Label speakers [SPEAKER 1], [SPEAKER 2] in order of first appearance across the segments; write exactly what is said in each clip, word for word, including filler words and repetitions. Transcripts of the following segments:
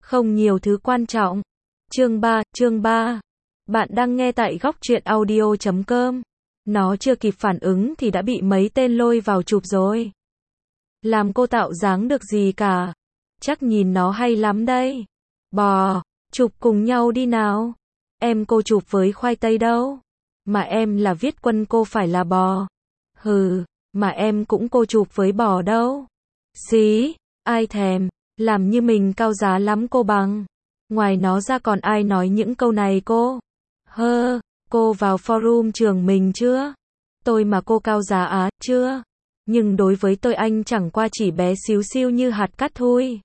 [SPEAKER 1] Không nhiều thứ quan trọng. Chương ba, chương ba. Bạn đang nghe tại góc truyện audio chấm com. Nó chưa kịp phản ứng thì đã bị mấy tên lôi vào chụp rồi. Làm cô tạo dáng được gì cả. Chắc nhìn nó hay lắm đây. Bò, chụp cùng nhau đi nào. Em cô chụp với khoai tây đâu. Mà em là Viết Quân cô phải là bò. Hừ, mà em cũng cô chụp với bò đâu. Xí, ai thèm, làm như mình cao giá lắm cô bằng. Ngoài nó ra còn ai nói những câu này cô? Hơ, cô vào forum trường mình chưa? Tôi mà cô cao giá á, chưa? Nhưng đối với tôi anh chẳng qua chỉ bé xíu xiu như hạt cát thôi.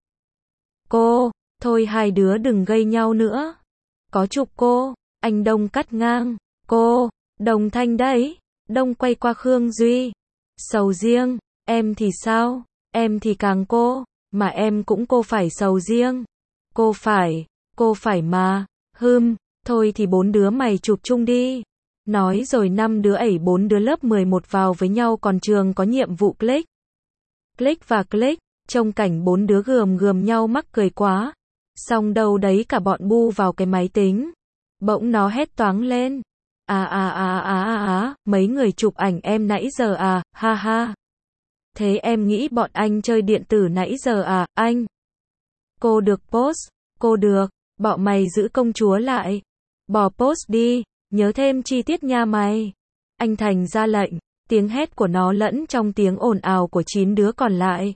[SPEAKER 1] Cô, thôi hai đứa đừng gây nhau nữa. Có chụp cô, anh Đông cắt ngang. Cô, Đồng Thanh đấy. Đông quay qua Khương Duy. Sầu riêng, em thì sao? Em thì càng cô, mà em cũng cô phải sầu riêng. Cô phải, cô phải mà. Hừm, thôi thì bốn đứa mày chụp chung đi. Nói rồi năm đứa ẩy bốn đứa lớp mười một vào với nhau còn trường có nhiệm vụ click. Click và click, trông cảnh bốn đứa gườm gườm nhau mắc cười quá. Xong đâu đấy cả bọn bu vào cái máy tính. Bỗng nó hét toáng lên. À à à à à à, mấy người chụp ảnh em nãy giờ à, ha ha. Thế em nghĩ bọn anh chơi điện tử nãy giờ à, anh? Cô được post, cô được, bọn mày giữ công chúa lại. Bỏ post đi, nhớ thêm chi tiết nha mày. Anh Thành ra lệnh, tiếng hét của nó lẫn trong tiếng ồn ào của chín đứa còn lại.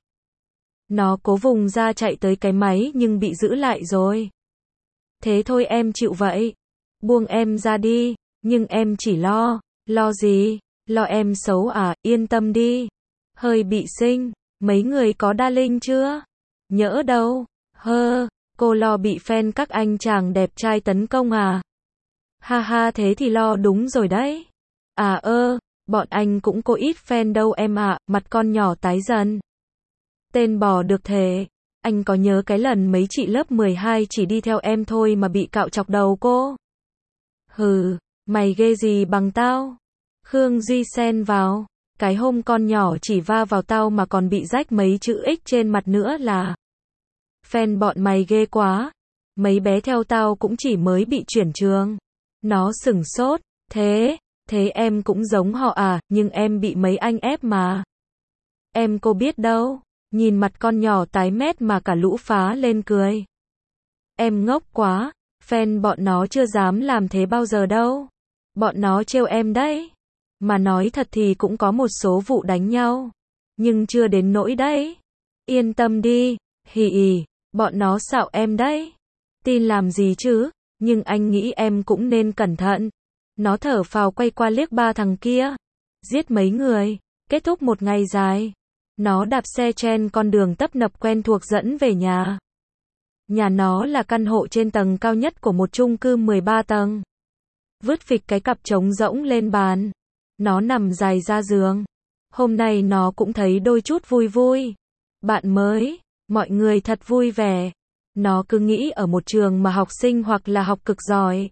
[SPEAKER 1] Nó cố vùng ra chạy tới cái máy nhưng bị giữ lại rồi. Thế thôi em chịu vậy. Buông em ra đi, nhưng em chỉ lo, lo gì? Lo em xấu à, yên tâm đi. Hơi bị xinh, mấy người có đa linh chưa? Nhỡ đâu, hơ, cô lo bị fan các anh chàng đẹp trai tấn công à? Ha ha thế thì lo đúng rồi đấy. À ơ, bọn anh cũng có ít fan đâu em ạ, mặt con nhỏ tái dần. Tên bò được thể, anh có nhớ cái lần mấy chị lớp mười hai chỉ đi theo em thôi mà bị cạo chọc đầu cô? Hừ, mày ghê gì bằng tao? Khương Duy xen vào. Cái hôm con nhỏ chỉ va vào tao mà còn bị rách mấy chữ X trên mặt nữa là. Fan bọn mày ghê quá. Mấy bé theo tao cũng chỉ mới bị chuyển trường. Nó sửng sốt. Thế, thế em cũng giống họ à, nhưng em bị mấy anh ép mà. Em cô biết đâu. Nhìn mặt con nhỏ tái mét mà cả lũ phá lên cười. Em ngốc quá. Fan bọn nó chưa dám làm thế bao giờ đâu. Bọn nó trêu em đấy. Mà nói thật thì cũng có một số vụ đánh nhau. Nhưng chưa đến nỗi đấy. Yên tâm đi. Hì ì, bọn nó xạo em đấy. Tin làm gì chứ, nhưng anh nghĩ em cũng nên cẩn thận. Nó thở phào quay qua liếc ba thằng kia. Giết mấy người, kết thúc một ngày dài. Nó đạp xe trên con đường tấp nập quen thuộc dẫn về nhà. Nhà nó là căn hộ trên tầng cao nhất của một chung cư mười ba tầng. Vứt phịch cái cặp trống rỗng lên bàn. Nó nằm dài ra giường. Hôm nay nó cũng thấy đôi chút vui vui. Bạn mới, mọi người thật vui vẻ. Nó cứ nghĩ ở một trường mà học sinh hoặc là học cực giỏi,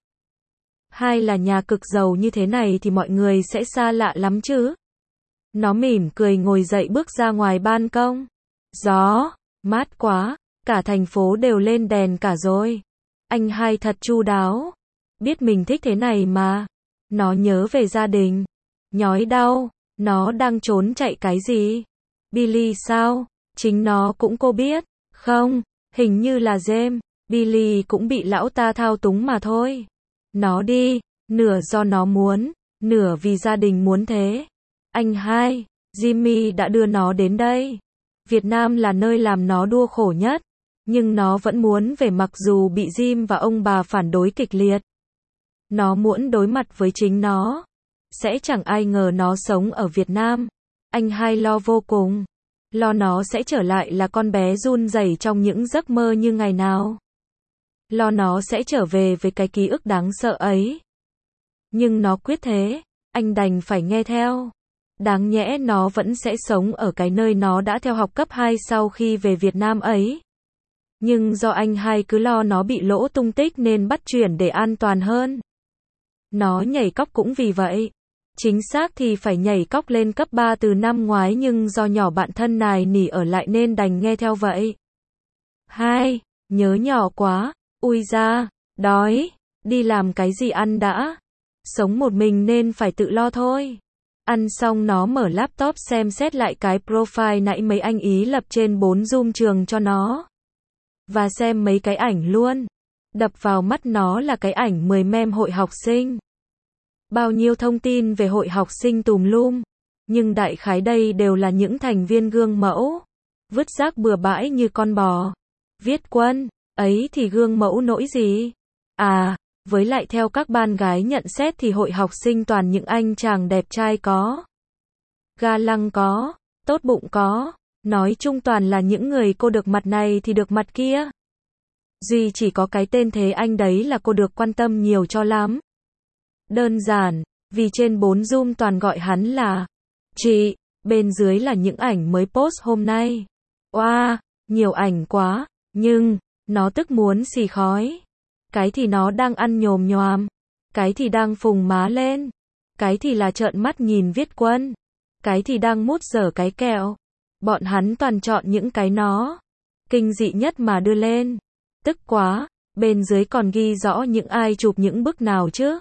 [SPEAKER 1] hay là nhà cực giàu như thế này thì mọi người sẽ xa lạ lắm chứ. Nó mỉm cười ngồi dậy bước ra ngoài ban công. Gió, mát quá, cả thành phố đều lên đèn cả rồi. Anh hai thật chu đáo. Biết mình thích thế này mà. Nó nhớ về gia đình. Nhói đau, nó đang trốn chạy cái gì? Billy sao? Chính nó cũng cô biết. Không, hình như là James. Billy cũng bị lão ta thao túng mà thôi. Nó đi, nửa do nó muốn, nửa vì gia đình muốn thế. Anh hai, Jimmy đã đưa nó đến đây. Việt Nam là nơi làm nó đua khổ nhất. Nhưng nó vẫn muốn về mặc dù bị Jim và ông bà phản đối kịch liệt. Nó muốn đối mặt với chính nó. Sẽ chẳng ai ngờ nó sống ở Việt Nam. Anh hai lo vô cùng. Lo nó sẽ trở lại là con bé run rẩy trong những giấc mơ như ngày nào. Lo nó sẽ trở về với cái ký ức đáng sợ ấy. Nhưng nó quyết thế, anh đành phải nghe theo. Đáng nhẽ nó vẫn sẽ sống ở cái nơi nó đã theo học cấp hai sau khi về Việt Nam ấy. Nhưng do anh hai cứ lo nó bị lỗ tung tích nên bắt chuyển để an toàn hơn. Nó nhảy cóc cũng vì vậy. Chính xác thì phải nhảy cóc lên cấp ba từ năm ngoái nhưng do nhỏ bạn thân nài nỉ ở lại nên đành nghe theo vậy. Hai, Nhớ nhỏ quá, ui da, đói, đi làm cái gì ăn đã. Sống một mình nên phải tự lo thôi. Ăn xong nó mở laptop xem xét lại cái profile nãy mấy anh ý lập trên bốn Zoom trường cho nó. Và xem mấy cái ảnh luôn. Đập vào mắt nó là cái ảnh mười mem hội học sinh. Bao nhiêu thông tin về hội học sinh tùm lum. Nhưng đại khái đây đều là những thành viên gương mẫu. Vứt rác bừa bãi như con bò. Viết Quân, ấy thì gương mẫu nỗi gì? À, với lại theo các ban gái nhận xét thì hội học sinh toàn những anh chàng đẹp trai có. Ga lăng có, tốt bụng có. Nói chung toàn là những người cô được mặt này thì được mặt kia. Duy chỉ có cái tên thế anh đấy là cô được quan tâm nhiều cho lắm. Đơn giản, vì trên bốn Zoom toàn gọi hắn là chị, bên dưới là những ảnh mới post hôm nay. Oa, wow, nhiều ảnh quá, nhưng, nó tức muốn xì khói. Cái thì nó đang ăn nhồm nhoàm, cái thì đang phùng má lên, cái thì là trợn mắt nhìn Viết Quân, cái thì đang mút dở cái kẹo. Bọn hắn toàn chọn những cái nó kinh dị nhất mà đưa lên. Tức quá, bên dưới còn ghi rõ những ai chụp những bức nào chứ.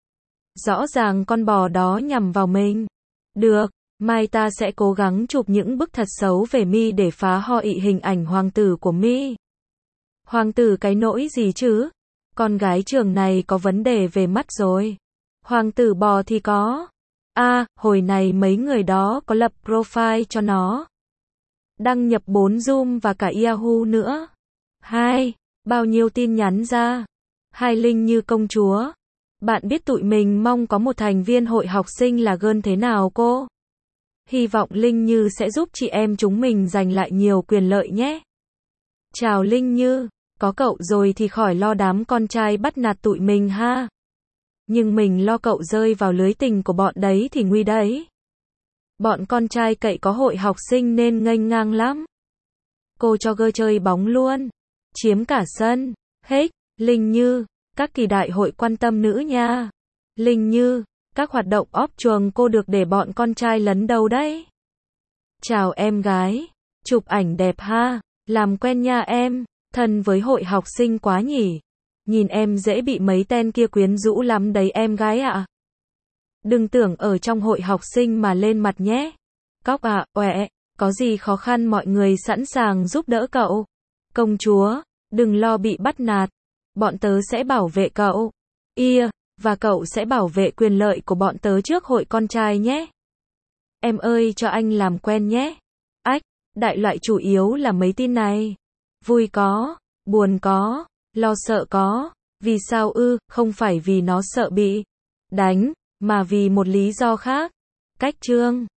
[SPEAKER 1] Rõ ràng con bò đó nhằm vào mình. Được, mai ta sẽ cố gắng chụp những bức thật xấu về mi để phá ho ị hình ảnh hoàng tử của mi. Hoàng tử cái nỗi gì chứ? Con gái trường này có vấn đề về mắt rồi. Hoàng tử bò thì có. À, hồi này mấy người đó có lập profile cho nó. Đăng nhập bốn Zoom và cả Yahoo nữa. Hai, bao nhiêu tin nhắn ra. Hai Linh như công chúa. Bạn biết tụi mình mong có một thành viên hội học sinh là gơn thế nào cô? Hy vọng Linh Như sẽ giúp chị em chúng mình giành lại nhiều quyền lợi nhé. Chào Linh Như, có cậu rồi thì khỏi lo đám con trai bắt nạt tụi mình ha. Nhưng mình lo cậu rơi vào lưới tình của bọn đấy thì nguy đấy. Bọn con trai cậy có hội học sinh nên nghênh ngang lắm. Cô cho gơ chơi bóng luôn. Chiếm cả sân. Hết, Linh Như, các kỳ đại hội quan tâm nữ nha. Linh Như, các hoạt động óp chuồng cô được để bọn con trai lấn đầu đấy. Chào em gái. Chụp ảnh đẹp ha. Làm quen nha em. Thân với hội học sinh quá nhỉ. Nhìn em dễ bị mấy tên kia quyến rũ lắm đấy em gái ạ. À. Đừng tưởng ở trong hội học sinh mà lên mặt nhé. Cóc ạ, à, oẹ, có gì khó khăn mọi người sẵn sàng giúp đỡ cậu. Công chúa, đừng lo bị bắt nạt. Bọn tớ sẽ bảo vệ cậu. Ia, và cậu sẽ bảo vệ quyền lợi của bọn tớ trước hội con trai nhé. Em ơi cho anh làm quen nhé. Ách, đại loại chủ yếu là mấy tin này. Vui có, buồn có, lo sợ có. Vì sao ư, không phải vì nó sợ bị đánh, mà vì một lý do khác. Cách chương